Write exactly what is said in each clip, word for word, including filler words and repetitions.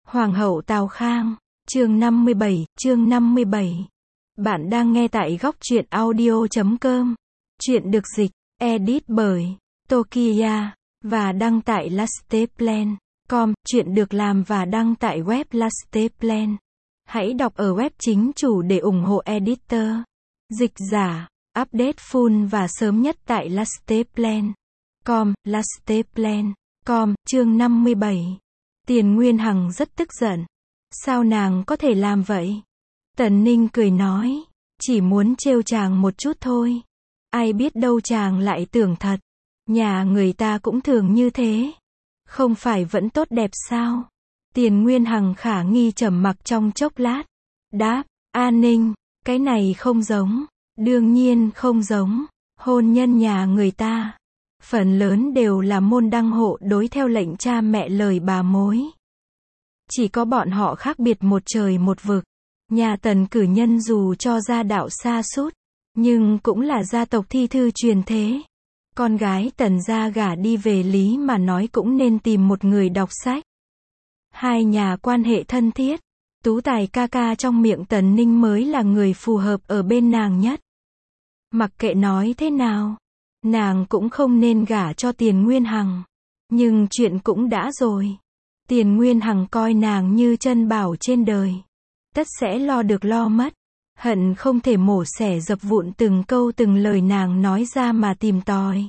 Hoàng hậu Tào Khang, chương năm mươi bảy, chương năm mươi bảy. Bạn đang nghe tại góc truyện audio chấm com. Truyện được dịch, edit bởi Tokiya và đăng tại lasteplan chấm com. Truyện được làm và đăng tại web Lasteplan. Hãy đọc ở web chính chủ để ủng hộ editor. Dịch giả, update full và sớm nhất tại lasteplan chấm com, lasteplan chấm com. Chương năm mươi bảy. Tiền Nguyên Hằng rất tức giận. Sao nàng có thể làm vậy? Tần Ninh cười nói, chỉ muốn trêu chàng một chút thôi. Ai biết đâu chàng lại tưởng thật. Nhà người ta cũng thường như thế. Không phải vẫn tốt đẹp sao? Tiền Nguyên Hằng khả nghi trầm mặc trong chốc lát. Đáp, An Ninh, cái này không giống. Đương nhiên không giống. Hôn nhân nhà người ta phần lớn đều là môn đăng hộ đối theo lệnh cha mẹ lời bà mối. Chỉ có bọn họ khác biệt một trời một vực. Nhà Tần cử nhân dù cho gia đạo xa sút nhưng cũng là gia tộc thi thư truyền thế. Con gái Tần gia gả đi về lý mà nói cũng nên tìm một người đọc sách. Hai nhà quan hệ thân thiết. Tú Tài ca ca trong miệng Tần Ninh mới là người phù hợp ở bên nàng nhất. Mặc kệ nói thế nào, nàng cũng không nên gả cho Tiền Nguyên Hằng. Nhưng chuyện cũng đã rồi. Tiền Nguyên Hằng coi nàng như chân bảo trên đời. Tất sẽ lo được lo mất. Hận không thể mổ xẻ dập vụn từng câu từng lời nàng nói ra mà tìm tòi.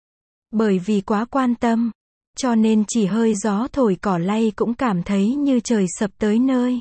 Bởi vì quá quan tâm, cho nên chỉ hơi gió thổi cỏ lay cũng cảm thấy như trời sập tới nơi.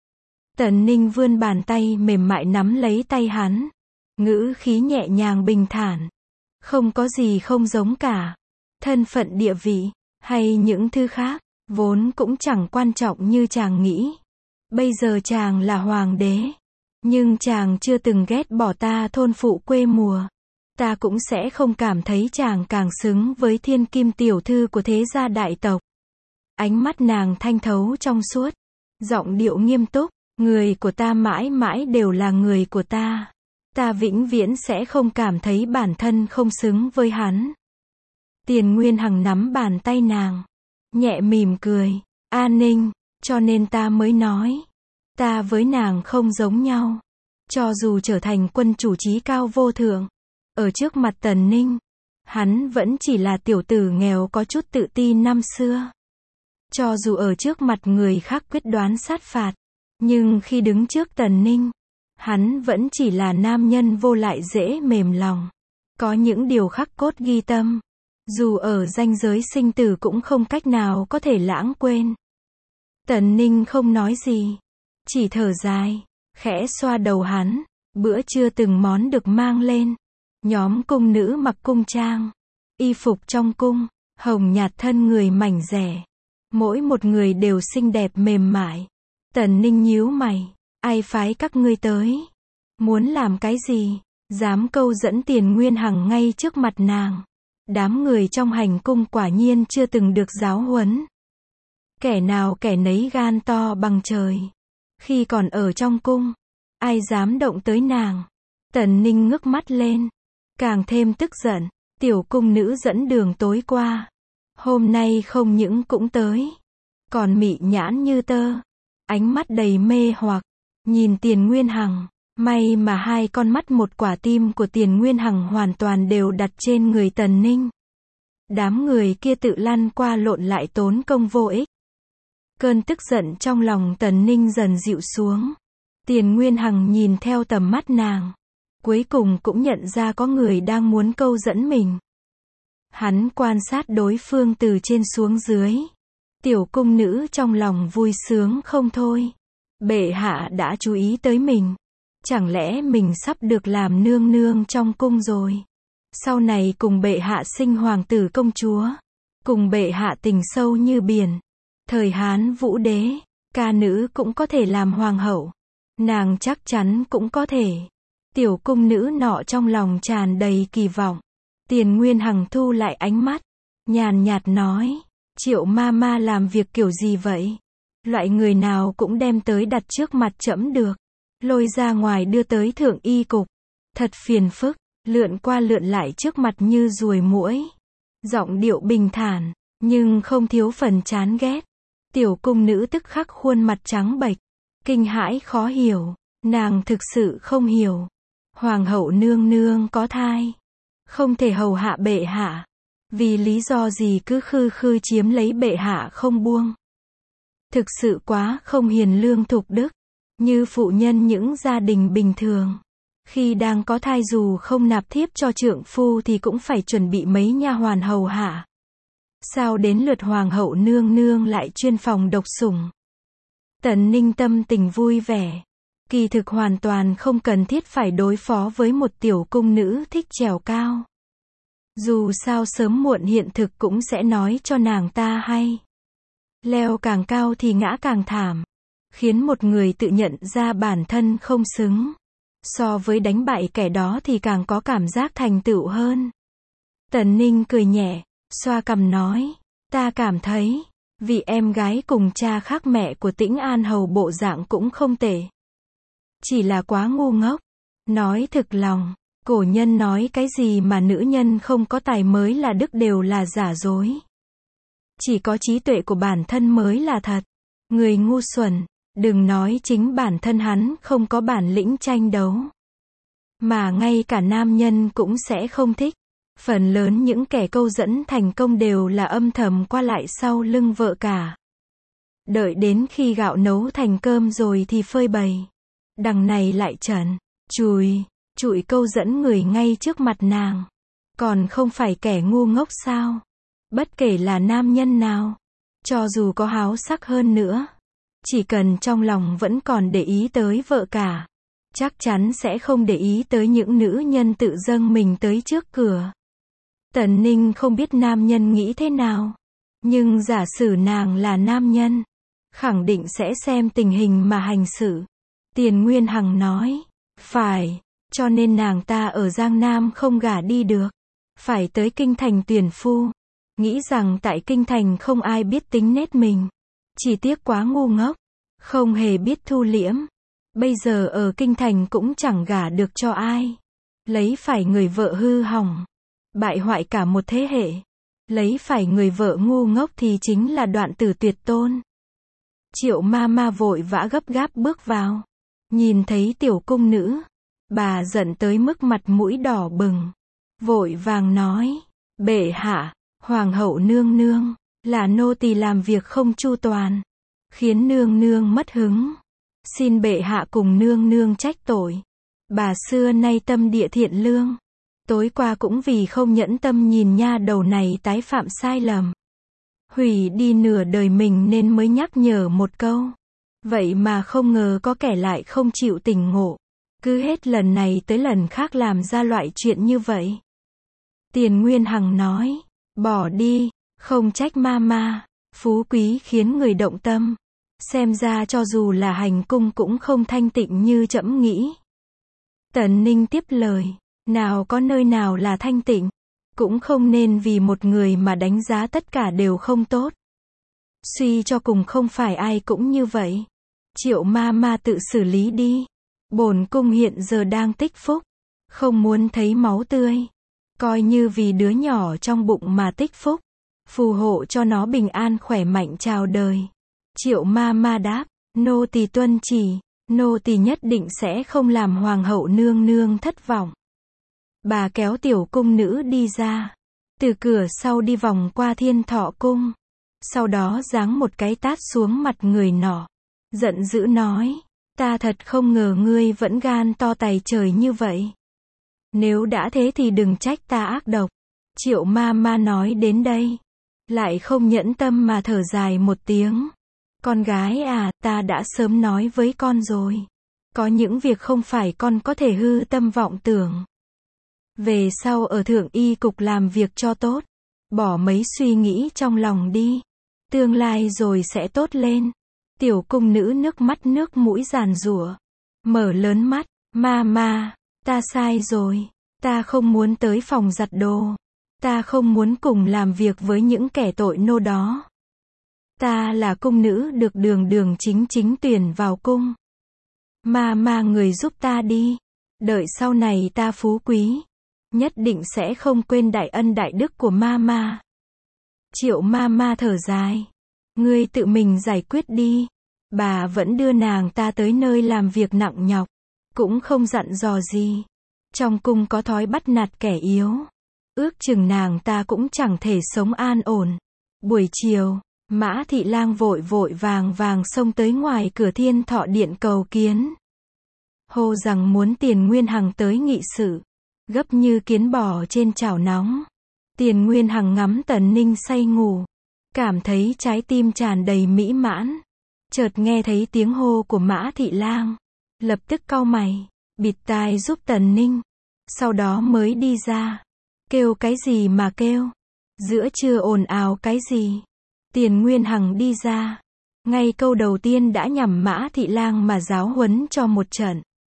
Tần Ninh vươn bàn tay mềm mại nắm lấy tay hắn. Ngữ khí nhẹ nhàng bình thản. Không có gì không giống cả. Thân phận địa vị, hay những thứ khác, vốn cũng chẳng quan trọng như chàng nghĩ. Bây giờ chàng là hoàng đế. Nhưng chàng chưa từng ghét bỏ ta thôn phụ quê mùa. Ta cũng sẽ không cảm thấy chàng càng xứng với thiên kim tiểu thư của thế gia đại tộc. Ánh mắt nàng thanh thấu trong suốt. Giọng điệu nghiêm túc. Người của ta mãi mãi đều là người của ta. Ta vĩnh viễn sẽ không cảm thấy bản thân không xứng với hắn. Tiền Nguyên Hằng nắm bàn tay nàng. Nhẹ mỉm cười. An Ninh, cho nên ta mới nói. Ta với nàng không giống nhau. Cho dù trở thành quân chủ trí cao vô thượng. Ở trước mặt Tần Ninh, hắn vẫn chỉ là tiểu tử nghèo có chút tự ti năm xưa. Cho dù ở trước mặt người khác quyết đoán sát phạt. Nhưng khi đứng trước Tần Ninh, hắn vẫn chỉ là nam nhân vô lại dễ mềm lòng. Có những điều khắc cốt ghi tâm. Dù ở ranh giới sinh tử cũng không cách nào có thể lãng quên. Tần Ninh không nói gì. Chỉ thở dài. Khẽ xoa đầu hắn. Bữa trưa từng món được mang lên. Nhóm cung nữ mặc cung trang. Y phục trong cung. Hồng nhạt thân người mảnh rẻ. Mỗi một người đều xinh đẹp mềm mại. Tần Ninh nhíu mày. Ai phái các ngươi tới? Muốn làm cái gì? Dám câu dẫn Tiền Nguyên Hằng ngay trước mặt nàng. Đám người trong hành cung quả nhiên chưa từng được giáo huấn. Kẻ nào kẻ nấy gan to bằng trời. Khi còn ở trong cung, ai dám động tới nàng? Tần Ninh ngước mắt lên. Càng thêm tức giận. Tiểu cung nữ dẫn đường tối qua. Hôm nay không những cũng tới. Còn mị nhãn như tơ. Ánh mắt đầy mê hoặc. Nhìn Tiền Nguyên Hằng. May mà hai con mắt một quả tim của Tiền Nguyên Hằng hoàn toàn đều đặt trên người Tần Ninh. Đám người kia tự lăn qua lộn lại tốn công vô ích. Cơn tức giận trong lòng Tần Ninh dần dịu xuống. Tiền Nguyên Hằng nhìn theo tầm mắt nàng. Cuối cùng cũng nhận ra có người đang muốn câu dẫn mình. Hắn quan sát đối phương từ trên xuống dưới. Tiểu cung nữ trong lòng vui sướng không thôi. Bệ hạ đã chú ý tới mình. Chẳng lẽ mình sắp được làm nương nương trong cung rồi? Sau này cùng bệ hạ sinh hoàng tử công chúa. Cùng bệ hạ tình sâu như biển. Thời Hán Vũ đế, ca nữ cũng có thể làm hoàng hậu. Nàng chắc chắn cũng có thể. Tiểu cung nữ nọ trong lòng tràn đầy kỳ vọng. Tiền Nguyên Hằng thu lại ánh mắt. Nhàn nhạt nói. Triệu ma ma làm việc kiểu gì vậy? Loại người nào cũng đem tới đặt trước mặt trẫm được. Lôi ra ngoài đưa tới thượng y cục. Thật phiền phức. Lượn qua lượn lại trước mặt như ruồi muỗi. Giọng điệu bình thản, nhưng không thiếu phần chán ghét. Tiểu cung nữ tức khắc khuôn mặt trắng bệch, kinh hãi khó hiểu, nàng thực sự không hiểu. Hoàng hậu nương nương có thai, không thể hầu hạ bệ hạ, vì lý do gì cứ khư khư chiếm lấy bệ hạ không buông. Thực sự quá không hiền lương thục đức, như phụ nhân những gia đình bình thường. Khi đang có thai dù không nạp thiếp cho trượng phu thì cũng phải chuẩn bị mấy nha hoàn hầu hạ. Sao đến lượt hoàng hậu nương nương lại chuyên phòng độc sủng? Tần Ninh tâm tình vui vẻ. Kỳ thực hoàn toàn không cần thiết phải đối phó với một tiểu cung nữ thích trèo cao. Dù sao sớm muộn hiện thực cũng sẽ nói cho nàng ta hay. Leo càng cao thì ngã càng thảm, khiến một người tự nhận ra bản thân không xứng. So với đánh bại kẻ đó thì càng có cảm giác thành tựu hơn. Tần Ninh cười nhẹ, xoa cằm nói, ta cảm thấy, vì em gái cùng cha khác mẹ của Tĩnh An hầu bộ dạng cũng không tệ. Chỉ là quá ngu ngốc. Nói thực lòng, cổ nhân nói cái gì mà nữ nhân không có tài mới là đức đều là giả dối. Chỉ có trí tuệ của bản thân mới là thật. Người ngu xuẩn, đừng nói chính bản thân hắn không có bản lĩnh tranh đấu, mà ngay cả nam nhân cũng sẽ không thích. Phần lớn những kẻ câu dẫn thành công đều là âm thầm qua lại sau lưng vợ cả. Đợi đến khi gạo nấu thành cơm rồi thì phơi bày. Đằng này lại trần, chùi, trụi câu dẫn người ngay trước mặt nàng. Còn không phải kẻ ngu ngốc sao? Bất kể là nam nhân nào, cho dù có háo sắc hơn nữa, chỉ cần trong lòng vẫn còn để ý tới vợ cả, chắc chắn sẽ không để ý tới những nữ nhân tự dâng mình tới trước cửa. Tần Ninh không biết nam nhân nghĩ thế nào, nhưng giả sử nàng là nam nhân, khẳng định sẽ xem tình hình mà hành xử. Tiền Nguyên Hằng nói, phải, cho nên nàng ta ở Giang Nam không gả đi được, phải tới Kinh Thành tuyển phu. Nghĩ rằng tại Kinh Thành không ai biết tính nết mình, chỉ tiếc quá ngu ngốc, không hề biết thu liễm. Bây giờ ở Kinh Thành cũng chẳng gả được cho ai. Lấy phải người vợ hư hỏng, bại hoại cả một thế hệ. Lấy phải người vợ ngu ngốc thì chính là đoạn tử tuyệt tôn. Triệu ma ma vội vã gấp gáp bước vào, nhìn thấy tiểu cung nữ, bà giận tới mức mặt mũi đỏ bừng, vội vàng nói, bệ hạ, hoàng hậu nương nương, là nô tỳ làm việc không chu toàn, khiến nương nương mất hứng. Xin bệ hạ cùng nương nương trách tội. Bà xưa nay tâm địa thiện lương, tối qua cũng vì không nhẫn tâm nhìn nha đầu này tái phạm sai lầm, hủy đi nửa đời mình nên mới nhắc nhở một câu. Vậy mà không ngờ có kẻ lại không chịu tỉnh ngộ, cứ hết lần này tới lần khác làm ra loại chuyện như vậy. Tiền Nguyên Hằng nói, bỏ đi, không trách ma ma, phú quý khiến người động tâm. Xem ra cho dù là hành cung cũng không thanh tịnh như trẫm nghĩ. Tần Ninh tiếp lời, nào có nơi nào là thanh tịnh, cũng không nên vì một người mà đánh giá tất cả đều không tốt. Suy cho cùng không phải ai cũng như vậy. Triệu ma ma tự xử lý đi. Bổn cung hiện giờ đang tích phúc, không muốn thấy máu tươi. Coi như vì đứa nhỏ trong bụng mà tích phúc, phù hộ cho nó bình an khỏe mạnh chào đời. Triệu ma ma đáp, nô tỳ tuân chỉ, nô tỳ nhất định sẽ không làm hoàng hậu nương nương thất vọng. Bà kéo tiểu cung nữ đi ra, từ cửa sau đi vòng qua Thiên Thọ cung, sau đó giáng một cái tát xuống mặt người nọ, giận dữ nói, ta thật không ngờ ngươi vẫn gan to tày trời như vậy. Nếu đã thế thì đừng trách ta ác độc. Triệu ma ma nói đến đây, lại không nhẫn tâm mà thở dài một tiếng. Con gái à, ta đã sớm nói với con rồi. Có những việc không phải con có thể hư tâm vọng tưởng. Về sau ở Thượng Y Cục làm việc cho tốt. Bỏ mấy suy nghĩ trong lòng đi. Tương lai rồi sẽ tốt lên. Tiểu cung nữ nước mắt nước mũi giàn giụa. Mở lớn mắt, ma ma, ta sai rồi. Ta không muốn tới phòng giặt đồ. Ta không muốn cùng làm việc với những kẻ tội nô đó. Ta là cung nữ được đường đường chính chính tuyển vào cung. Ma ma người giúp ta đi. Đợi sau này ta phú quý, nhất định sẽ không quên đại ân đại đức của ma ma. Triệu ma ma thở dài. Ngươi tự mình giải quyết đi. Bà vẫn đưa nàng ta tới nơi làm việc nặng nhọc, cũng không dặn dò gì. Trong cung có thói bắt nạt kẻ yếu. Ước chừng nàng ta cũng chẳng thể sống an ổn. Buổi chiều, Mã Thị Lang vội vội vàng vàng xông tới ngoài cửa Thiên Thọ Điện cầu kiến. Hô rằng muốn Tiền Nguyên Hằng tới nghị sự. Gấp như kiến bò trên chảo nóng. Tiền Nguyên Hằng ngắm Tần Ninh say ngủ. Cảm thấy trái tim tràn đầy mỹ mãn. Chợt nghe thấy tiếng hô của Mã Thị Lang. Lập tức cau mày, bịt tai giúp Tần Ninh. Sau đó mới đi ra. Kêu cái gì mà kêu? Giữa trưa ồn ào cái gì? Tiền Nguyên Hằng đi ra. Ngay câu đầu tiên đã nhằm Mã Thị Lang mà giáo huấn cho một trận.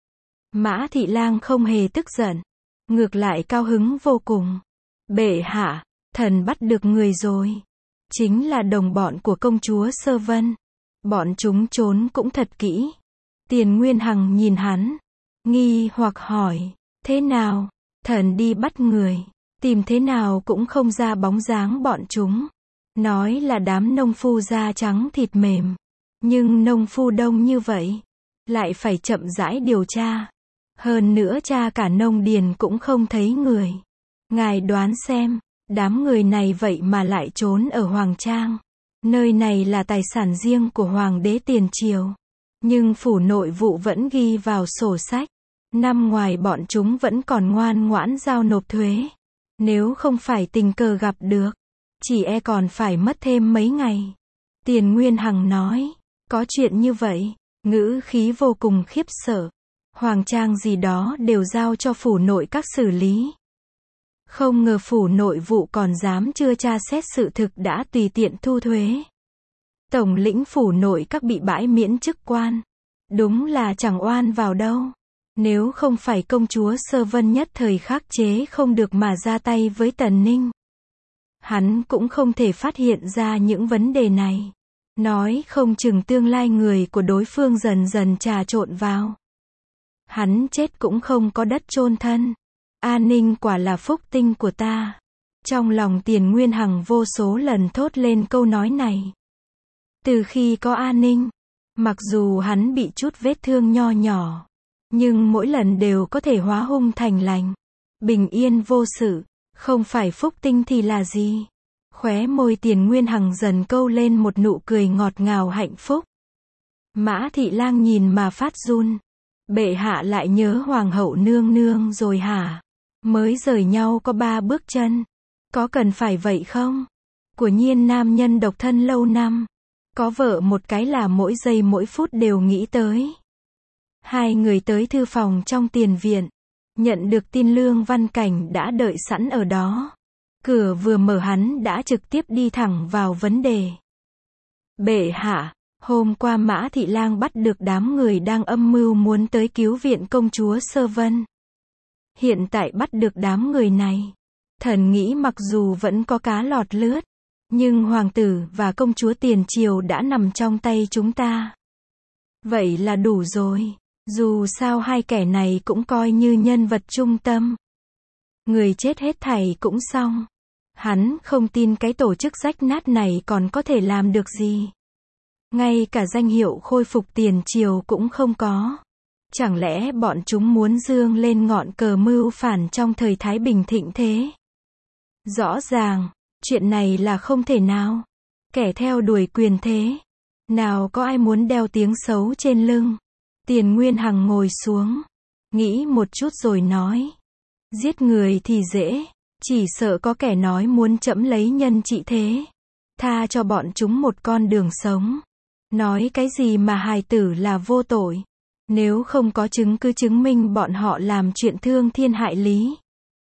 Mã Thị Lang không hề tức giận. Ngược lại cao hứng vô cùng. Bệ hạ, thần bắt được người rồi. Chính là đồng bọn của công chúa Sơ Vân. Bọn chúng trốn cũng thật kỹ. Tiền Nguyên Hằng nhìn hắn. Nghi hoặc hỏi. Thế nào? Thần đi bắt người. Tìm thế nào cũng không ra bóng dáng bọn chúng. Nói là đám nông phu da trắng thịt mềm. Nhưng nông phu đông như vậy. Lại phải chậm rãi điều tra. Hơn nữa tra cả nông điền cũng không thấy người. Ngài đoán xem. Đám người này vậy mà lại trốn ở Hoàng Trang. Nơi này là tài sản riêng của Hoàng đế tiền triều. Nhưng phủ nội vụ vẫn ghi vào sổ sách. Năm ngoài bọn chúng vẫn còn ngoan ngoãn giao nộp thuế. Nếu không phải tình cờ gặp được, chỉ e còn phải mất thêm mấy ngày. Tiền Nguyên Hằng nói, có chuyện như vậy, ngữ khí vô cùng khiếp sợ. Hoàng Trang gì đó đều giao cho phủ nội các xử lý. Không ngờ phủ nội vụ còn dám chưa tra xét sự thực đã tùy tiện thu thuế. Tổng lĩnh phủ nội các bị bãi miễn chức quan. Đúng là chẳng oan vào đâu. Nếu không phải công chúa Sơ Vân nhất thời khắc chế không được mà ra tay với Tần Ninh. Hắn cũng không thể phát hiện ra những vấn đề này. Nói không chừng tương lai người của đối phương dần dần trà trộn vào. Hắn chết cũng không có đất chôn thân. An ninh quả là phúc tinh của ta. Trong lòng Tiền Nguyên Hằng vô số lần thốt lên câu nói này. Từ khi có an ninh, mặc dù hắn bị chút vết thương nho nhỏ, nhưng mỗi lần đều có thể hóa hung thành lành. Bình yên vô sự, không phải phúc tinh thì là gì? Khóe môi Tiền Nguyên Hằng dần câu lên một nụ cười ngọt ngào hạnh phúc. Mã Thị Lang nhìn mà phát run. Bệ hạ lại nhớ Hoàng hậu nương nương rồi hả? Mới rời nhau có ba bước chân. Có cần phải vậy không? Của nhiên nam nhân độc thân lâu năm. Có vợ một cái là mỗi giây mỗi phút đều nghĩ tới. Hai người tới thư phòng trong tiền viện. Nhận được tin Lương Văn Cảnh đã đợi sẵn ở đó. Cửa vừa mở hắn đã trực tiếp đi thẳng vào vấn đề. Bệ hạ, hôm qua Mã Thị Lang bắt được đám người đang âm mưu muốn tới cứu viện công chúa Sơ Vân. Hiện tại bắt được đám người này. Thần nghĩ mặc dù vẫn có cá lọt lướt, nhưng hoàng tử và công chúa tiền triều đã nằm trong tay chúng ta. Vậy là đủ rồi. Dù sao hai kẻ này cũng coi như nhân vật trung tâm. Người chết hết thảy cũng xong. Hắn không tin cái tổ chức rách nát này còn có thể làm được gì. Ngay cả danh hiệu khôi phục tiền triều cũng không có. Chẳng lẽ bọn chúng muốn dương lên ngọn cờ mưu phản trong thời Thái Bình thịnh thế? Rõ ràng, chuyện này là không thể nào. Kẻ theo đuổi quyền thế. Nào có ai muốn đeo tiếng xấu trên lưng. Tiền Nguyên Hằng ngồi xuống. Nghĩ một chút rồi nói. Giết người thì dễ. Chỉ sợ có kẻ nói muốn trẫm lấy nhân trị thế. Tha cho bọn chúng một con đường sống. Nói cái gì mà hài tử là vô tội. Nếu không có chứng cứ chứng minh bọn họ làm chuyện thương thiên hại lý.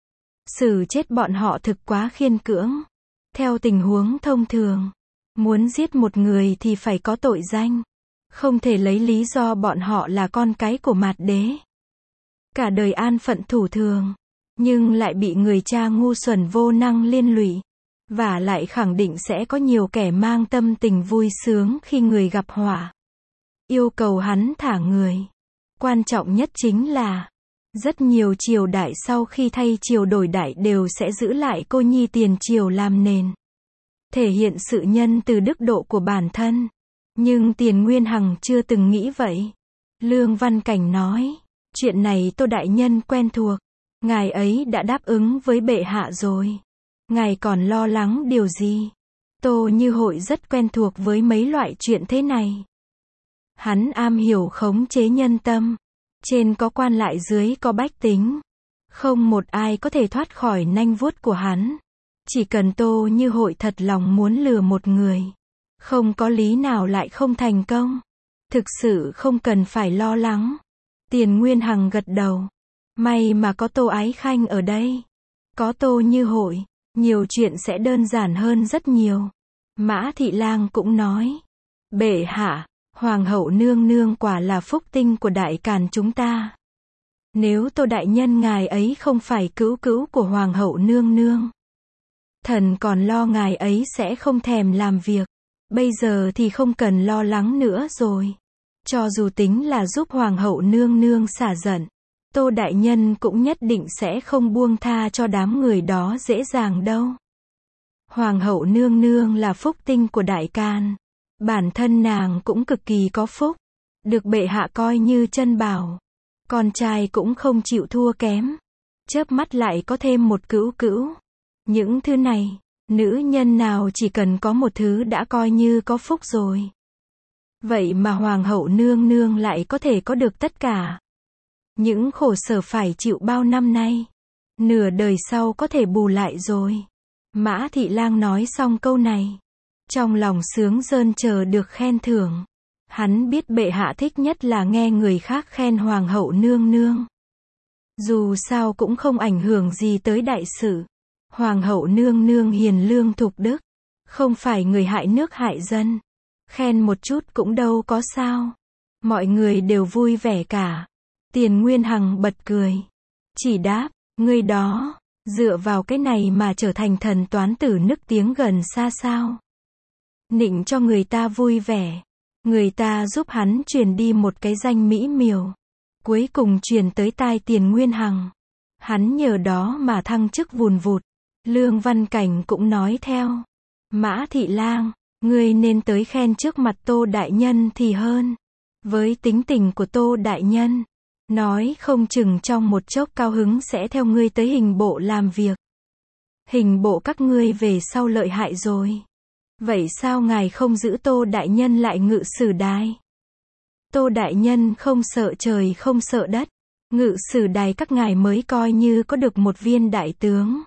Xử chết bọn họ thực quá khiên cưỡng. Theo tình huống thông thường, muốn giết một người thì phải có tội danh. Không thể lấy lý do bọn họ là con cái của mạt đế. Cả đời an phận thủ thường, nhưng lại bị người cha ngu xuẩn vô năng liên lụy. Và lại khẳng định sẽ có nhiều kẻ mang tâm tình vui sướng khi người gặp họa. Yêu cầu hắn thả người. Quan trọng nhất chính là, rất nhiều triều đại sau khi thay triều đổi đại đều sẽ giữ lại cô nhi tiền triều làm nền. thể hiện sự nhân từ đức độ của bản thân. Nhưng Tiền Nguyên Hằng chưa từng nghĩ vậy. Lương Văn Cảnh nói, chuyện này Tô đại nhân quen thuộc, ngài ấy đã đáp ứng với bệ hạ rồi. Ngài còn lo lắng điều gì? Tô Như Hội rất quen thuộc với mấy loại chuyện thế này. Hắn am hiểu khống chế nhân tâm. Trên có quan lại dưới có bách tính. Không một ai có thể thoát khỏi nanh vuốt của hắn. Chỉ cần Tô Như Hội thật lòng muốn lừa một người, không có lý nào lại không thành công. Thực sự không cần phải lo lắng. Tiền Nguyên Hằng gật đầu. May mà có Tô Ái Khanh ở đây. Có Tô Như Hội, nhiều chuyện sẽ đơn giản hơn rất nhiều. Mã Thị Lang cũng nói, bệ hạ, Hoàng hậu nương nương quả là phúc tinh của Đại Càn chúng ta. Nếu Tô đại nhân ngài ấy không phải cứu cứu của Hoàng hậu nương nương, thần còn lo ngài ấy sẽ không thèm làm việc. Bây giờ thì không cần lo lắng nữa rồi. Cho dù tính là giúp Hoàng hậu nương nương xả giận, Tô đại nhân cũng nhất định sẽ không buông tha cho đám người đó dễ dàng đâu. Hoàng hậu nương nương là phúc tinh của Đại Càn. Bản thân nàng cũng cực kỳ có phúc. Được bệ hạ coi như chân bảo. Con trai cũng không chịu thua kém. Chớp mắt lại có thêm một cữu cữu. Những thứ này, nữ nhân nào chỉ cần có một thứ đã coi như có phúc rồi. Vậy mà Hoàng hậu nương nương lại có thể có được tất cả. Những khổ sở phải chịu bao năm nay, nửa đời sau có thể bù lại rồi. Mã Thị Lang nói xong câu này, trong lòng sướng rơn chờ được khen thưởng. Hắn biết bệ hạ thích nhất là nghe người khác khen Hoàng hậu nương nương. Dù sao cũng không ảnh hưởng gì tới đại sự. Hoàng hậu nương nương hiền lương thục đức, không phải người hại nước hại dân. Khen một chút cũng đâu có sao. Mọi người đều vui vẻ cả. Tiền Nguyên Hằng bật cười. Chỉ đáp, ngươi đó, dựa vào cái này mà trở thành thần toán tử nức tiếng gần xa sao. Nịnh cho người ta vui vẻ. Người ta giúp hắn truyền đi một cái danh mỹ miều. Cuối cùng truyền tới tai Tiền Nguyên Hằng. Hắn nhờ đó mà thăng chức vùn vụt. Lương Văn Cảnh cũng nói theo. Mã Thị Lang, ngươi nên tới khen trước mặt Tô đại nhân thì hơn. Với tính tình của Tô đại nhân, nói không chừng trong một chốc cao hứng sẽ theo ngươi tới hình bộ làm việc. Hình bộ các ngươi về sau lợi hại rồi. Vậy sao ngài không giữ Tô đại nhân lại ngự sử đài? Tô đại nhân không sợ trời không sợ đất. Ngự sử đài các ngài mới coi như có được một viên đại tướng.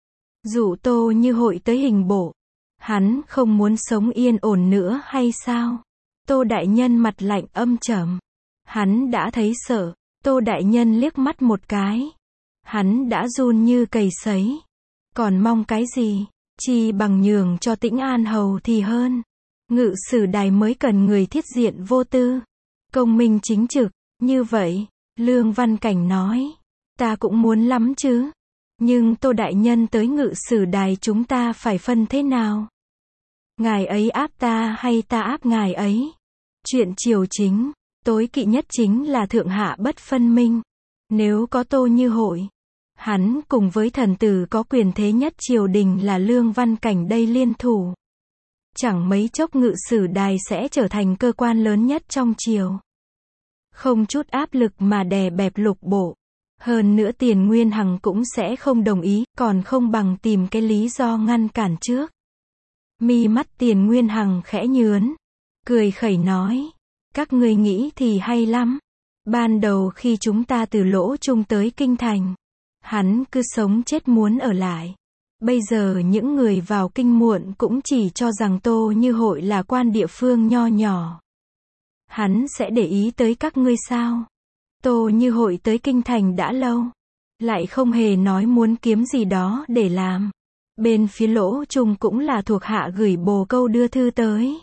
Dụ Tô Như Hội tới hình bộ, hắn không muốn sống yên ổn nữa hay sao? Tô đại nhân mặt lạnh âm trầm. Hắn đã thấy sợ. Tô đại nhân liếc mắt một cái. Hắn đã run như cầy sấy. Còn mong cái gì? Chi bằng nhường cho Tĩnh An hầu thì hơn. Ngự sử đài mới cần người thiết diện vô tư, công minh chính trực. Như vậy, Lương Văn Cảnh nói, ta cũng muốn lắm chứ. Nhưng Tô đại nhân tới ngự sử đài chúng ta phải phân thế nào? Ngài ấy áp ta hay ta áp ngài ấy? Chuyện triều chính, tối kỵ nhất chính là thượng hạ bất phân minh. Nếu có Tô Như Hội, hắn cùng với thần tử có quyền thế nhất triều đình là Lương Văn Cảnh đây liên thủ. Chẳng mấy chốc ngự sử đài sẽ trở thành cơ quan lớn nhất trong triều. Không chút áp lực mà đè bẹp lục bộ. Hơn nữa Tiền Nguyên Hằng cũng sẽ không đồng ý, còn không bằng tìm cái lý do ngăn cản trước. Mi mắt Tiền Nguyên Hằng khẽ nhướn, cười khẩy nói, các ngươi nghĩ thì hay lắm. Ban đầu khi chúng ta từ Lỗ Trung tới Kinh Thành, hắn cứ sống chết muốn ở lại. Bây giờ những người vào kinh muộn cũng chỉ cho rằng Tô Như Hội là quan địa phương nho nhỏ. Hắn sẽ để ý tới các ngươi sao? Tô Như Hội tới Kinh Thành đã lâu, lại không hề nói muốn kiếm gì đó để làm. Bên phía Lỗ Trung cũng là thuộc hạ gửi bồ câu đưa thư tới.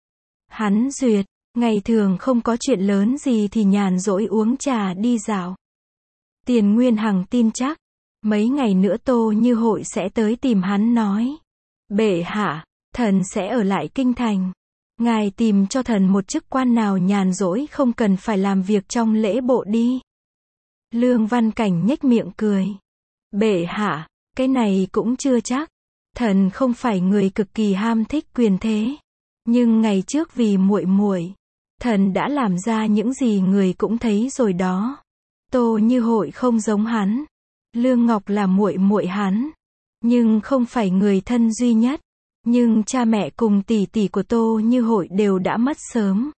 Hắn duyệt, ngày thường không có chuyện lớn gì thì nhàn rỗi uống trà đi dạo. Tiền Nguyên Hằng tin chắc, mấy ngày nữa Tô Như Hội sẽ tới tìm hắn nói, bệ hạ, thần sẽ ở lại Kinh Thành. Ngài tìm cho thần một chức quan nào nhàn rỗi không cần phải làm việc trong lễ bộ đi. Lương Văn Cảnh nhếch miệng cười. Bệ hạ, cái này cũng chưa chắc. Thần không phải người cực kỳ ham thích quyền thế, nhưng ngày trước vì muội muội, thần đã làm ra những gì người cũng thấy rồi đó. Tô Như Hội không giống hắn. Lương Ngọc là muội muội hắn, nhưng không phải người thân duy nhất. Nhưng cha mẹ cùng tỷ tỷ của Tô Như Hội đều đã mất sớm.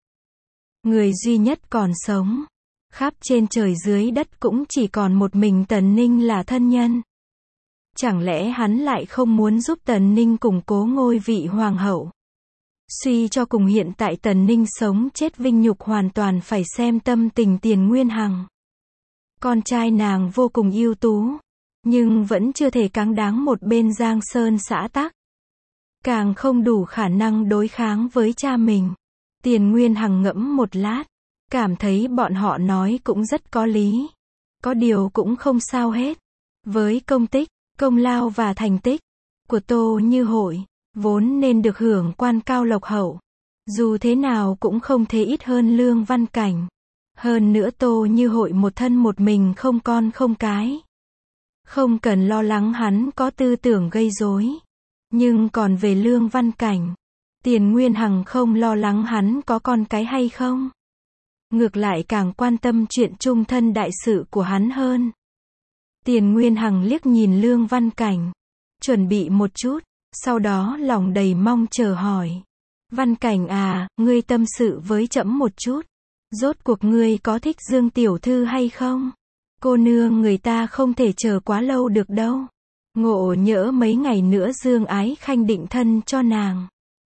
Người duy nhất còn sống, khắp trên trời dưới đất cũng chỉ còn một mình Tần Ninh là thân nhân. Chẳng lẽ hắn lại không muốn giúp Tần Ninh củng cố ngôi vị hoàng hậu? Suy cho cùng hiện tại Tần Ninh sống chết vinh nhục hoàn toàn phải xem tâm tình Tiền Nguyên Hằng. Con trai nàng vô cùng ưu tú, nhưng vẫn chưa thể cáng đáng một bên Giang Sơn xã tắc. Càng không đủ khả năng đối kháng với cha mình. Tiền Nguyên Hằng ngẫm một lát, cảm thấy bọn họ nói cũng rất có lý. Có điều cũng không sao hết. Với công tích, công lao và thành tích của Tô Như Hội, vốn nên được hưởng quan cao lộc hậu. Dù thế nào cũng không thể ít hơn Lương Văn Cảnh. Hơn nữa Tô Như Hội một thân một mình không con không cái. Không cần lo lắng hắn có tư tưởng gây rối. Nhưng còn về Lương Văn Cảnh, Tiền Nguyên Hằng không lo lắng hắn có con cái hay không. Ngược lại càng quan tâm chuyện chung thân đại sự của hắn hơn. Tiền Nguyên Hằng liếc nhìn Lương Văn Cảnh, chuẩn bị một chút, sau đó lòng đầy mong chờ hỏi. Văn Cảnh à, ngươi tâm sự với trẫm một chút. Rốt cuộc ngươi có thích Dương tiểu thư hay không? Cô nương người ta không thể chờ quá lâu được đâu. Ngộ nhỡ mấy ngày nữa Dương Ái Khanh định thân cho nàng.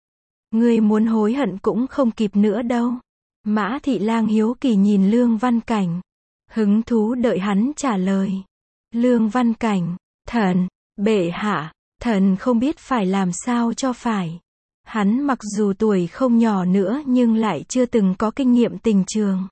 Ngươi muốn hối hận cũng không kịp nữa đâu. Mã Thị Lang hiếu kỳ nhìn Lương Văn Cảnh, hứng thú đợi hắn trả lời. Lương Văn Cảnh, thần, bệ hạ, thần không biết phải làm sao cho phải. Hắn mặc dù tuổi không nhỏ nữa nhưng lại chưa từng có kinh nghiệm tình trường.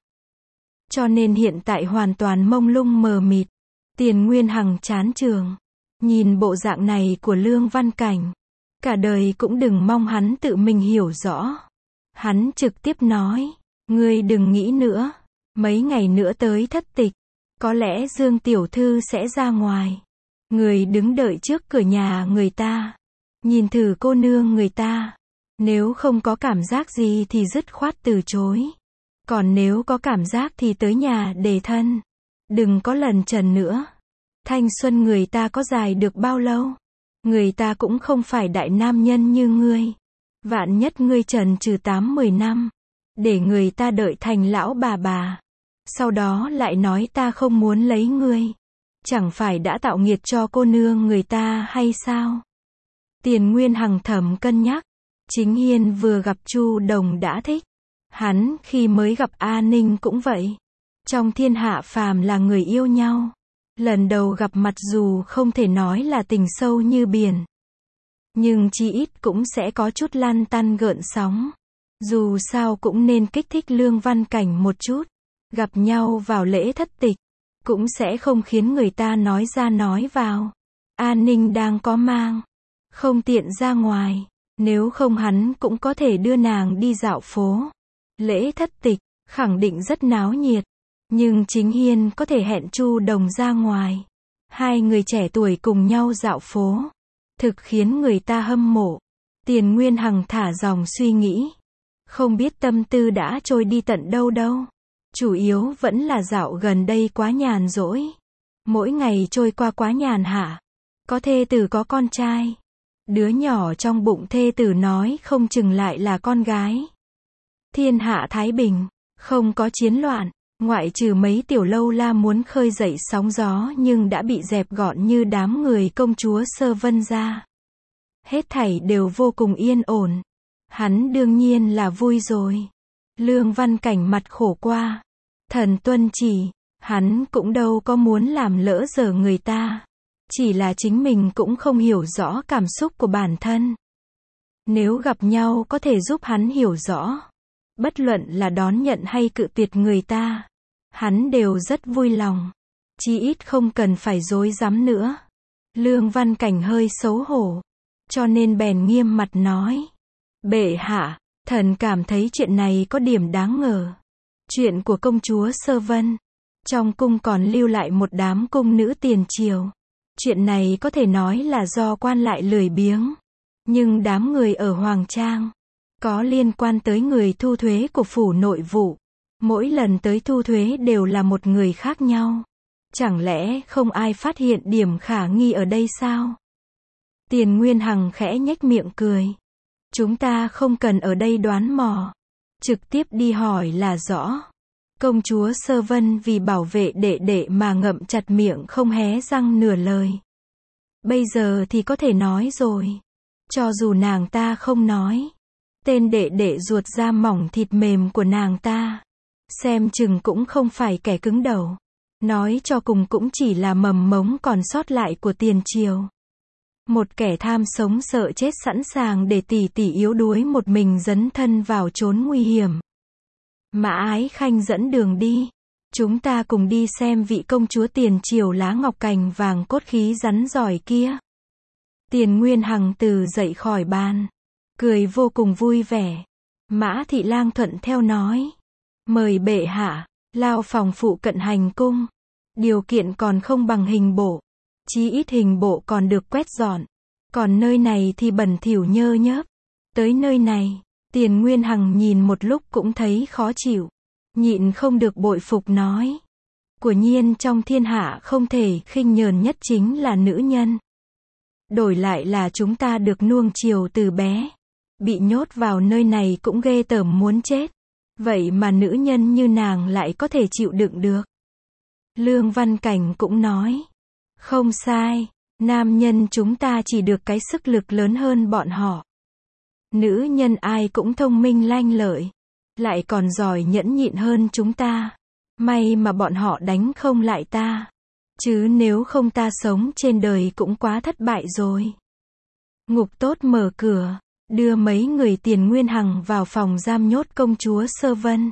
Cho nên hiện tại hoàn toàn mông lung mờ mịt. Tiền Nguyên Hằng chán trường. Nhìn bộ dạng này của Lương Văn Cảnh, cả đời cũng đừng mong hắn tự mình hiểu rõ. Hắn trực tiếp nói, ngươi đừng nghĩ nữa, mấy ngày nữa tới thất tịch, có lẽ Dương tiểu thư sẽ ra ngoài. Người đứng đợi trước cửa nhà người ta, nhìn thử cô nương người ta, nếu không có cảm giác gì thì dứt khoát từ chối. Còn nếu có cảm giác thì tới nhà đề thân, đừng có lần trần nữa. Thanh xuân người ta có dài được bao lâu? Người ta cũng không phải đại nam nhân như ngươi. Vạn nhất ngươi trần trừ tám mười năm, để người ta đợi thành lão bà bà. Sau đó lại nói ta không muốn lấy ngươi. Chẳng phải đã tạo nghiệt cho cô nương người ta hay sao? Tiền Nguyên Hằng thầm cân nhắc. Chính Hiên vừa gặp Chu Đồng đã thích. Hắn khi mới gặp A Ninh cũng vậy. Trong thiên hạ phàm là người yêu nhau. Lần đầu gặp mặt dù không thể nói là tình sâu như biển, nhưng chí ít cũng sẽ có chút lan tăn gợn sóng. Dù sao cũng nên kích thích Lương Văn Cảnh một chút. Gặp nhau vào lễ thất tịch, cũng sẽ không khiến người ta nói ra nói vào. An Ninh đang có mang, không tiện ra ngoài. Nếu không hắn cũng có thể đưa nàng đi dạo phố. Lễ thất tịch, khẳng định rất náo nhiệt. Nhưng Chính Hiên có thể hẹn Chu Đồng ra ngoài. Hai người trẻ tuổi cùng nhau dạo phố. Thực khiến người ta hâm mộ. Tiền Nguyên Hằng thả dòng suy nghĩ. Không biết tâm tư đã trôi đi tận đâu đâu. Chủ yếu vẫn là dạo gần đây quá nhàn rỗi. Mỗi ngày trôi qua quá nhàn hạ. Có thê tử có con trai. Đứa nhỏ trong bụng thê tử nói không chừng lại là con gái. Thiên hạ thái bình, không có chiến loạn. Ngoại trừ mấy tiểu lâu la muốn khơi dậy sóng gió nhưng đã bị dẹp gọn như đám người công chúa Sơ Vân ra. Hết thảy đều vô cùng yên ổn. Hắn đương nhiên là vui rồi. Lương Văn Cảnh mặt khổ qua. Thần tuân chỉ, hắn cũng đâu có muốn làm lỡ dở người ta. Chỉ là chính mình cũng không hiểu rõ cảm xúc của bản thân. Nếu gặp nhau có thể giúp hắn hiểu rõ. Bất luận là đón nhận hay cự tuyệt người ta, hắn đều rất vui lòng. Chí ít không cần phải dối dám nữa. Lương Văn Cảnh hơi xấu hổ, cho nên bèn nghiêm mặt nói. Bệ hạ, thần cảm thấy chuyện này có điểm đáng ngờ. Chuyện của công chúa Sơ Vân. Trong cung còn lưu lại một đám cung nữ tiền triều. Chuyện này có thể nói là do quan lại lười biếng. Nhưng đám người ở Hoàng Trang, có liên quan tới người thu thuế của phủ nội vụ. Mỗi lần tới thu thuế đều là một người khác nhau. Chẳng lẽ không ai phát hiện điểm khả nghi ở đây sao? Tiền Nguyên Hằng khẽ nhếch miệng cười. Chúng ta không cần ở đây đoán mò. Trực tiếp đi hỏi là rõ. Công chúa Sơ Vân vì bảo vệ đệ đệ mà ngậm chặt miệng không hé răng nửa lời. Bây giờ thì có thể nói rồi. Cho dù nàng ta không nói, tên đệ đệ ruột da mỏng thịt mềm của nàng ta, xem chừng cũng không phải kẻ cứng đầu. Nói cho cùng cũng chỉ là mầm mống còn sót lại của tiền triều. Một kẻ tham sống sợ chết sẵn sàng để tỷ tỷ yếu đuối một mình dấn thân vào chốn nguy hiểm. Mã Ái Khanh dẫn đường đi. Chúng ta cùng đi xem vị công chúa tiền triều lá ngọc cành vàng cốt khí rắn giỏi kia. Tiền Nguyên Hằng từ dậy khỏi bàn, cười vô cùng vui vẻ. Mã Thị Lang thuận theo nói. Mời bệ hạ, lao phòng phụ cận hành cung. Điều kiện còn không bằng hình bộ. Chí ít hình bộ còn được quét dọn. Còn nơi này thì bẩn thỉu nhơ nhớp. Tới nơi này, Tiền Nguyên Hằng nhìn một lúc cũng thấy khó chịu. Nhịn không được bội phục nói. Quả nhiên trong thiên hạ không thể khinh nhờn nhất chính là nữ nhân. Đổi lại là chúng ta được nuông chiều từ bé. Bị nhốt vào nơi này cũng ghê tởm muốn chết. Vậy mà nữ nhân như nàng lại có thể chịu đựng được. Lương Văn Cảnh cũng nói. Không sai, nam nhân chúng ta chỉ được cái sức lực lớn hơn bọn họ. Nữ nhân ai cũng thông minh lanh lợi. Lại còn giỏi nhẫn nhịn hơn chúng ta. May mà bọn họ đánh không lại ta. Chứ nếu không ta sống trên đời cũng quá thất bại rồi. Ngục tốt mở cửa, đưa mấy người Tiền Nguyên Hằng vào phòng giam nhốt công chúa Sơ Vân.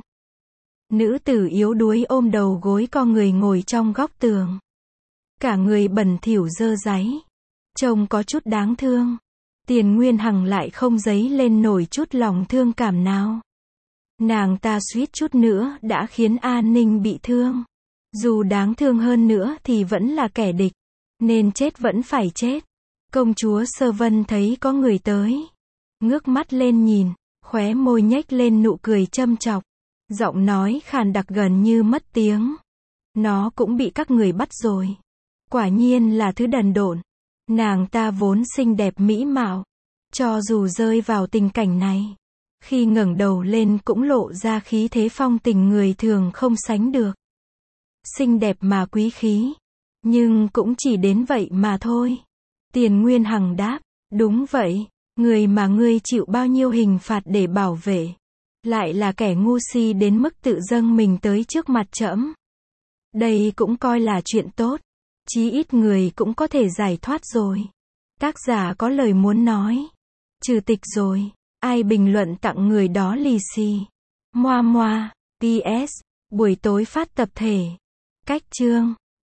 Nữ tử yếu đuối ôm đầu gối co người ngồi trong góc tường. Cả người bẩn thỉu dơ dáy. Trông có chút đáng thương. Tiền Nguyên Hằng lại không dấy lên nổi chút lòng thương cảm nào. Nàng ta suýt chút nữa đã khiến An Ninh bị thương. Dù đáng thương hơn nữa thì vẫn là kẻ địch. Nên chết vẫn phải chết. Công chúa Sơ Vân thấy có người tới. Ngước mắt lên nhìn, khóe môi nhếch lên nụ cười châm chọc. Giọng nói khàn đặc gần như mất tiếng. Nó cũng bị các người bắt rồi. Quả nhiên là thứ đần độn. Nàng ta vốn xinh đẹp mỹ mạo. Cho dù rơi vào tình cảnh này, khi ngẩng đầu lên cũng lộ ra khí thế phong tình người thường không sánh được. Xinh đẹp mà quý khí. Nhưng cũng chỉ đến vậy mà thôi. Tiền Nguyên Hằng đáp. Đúng vậy. Người mà ngươi chịu bao nhiêu hình phạt để bảo vệ. Lại là kẻ ngu si đến mức tự dâng mình tới trước mặt trẫm. Đây cũng coi là chuyện tốt. Chí ít người cũng có thể giải thoát rồi. Tác giả có lời muốn nói. Trừ tịch rồi. Ai bình luận tặng người đó lì xì. Moa moa. pê ét. Buổi tối phát tập thể. Cách chương.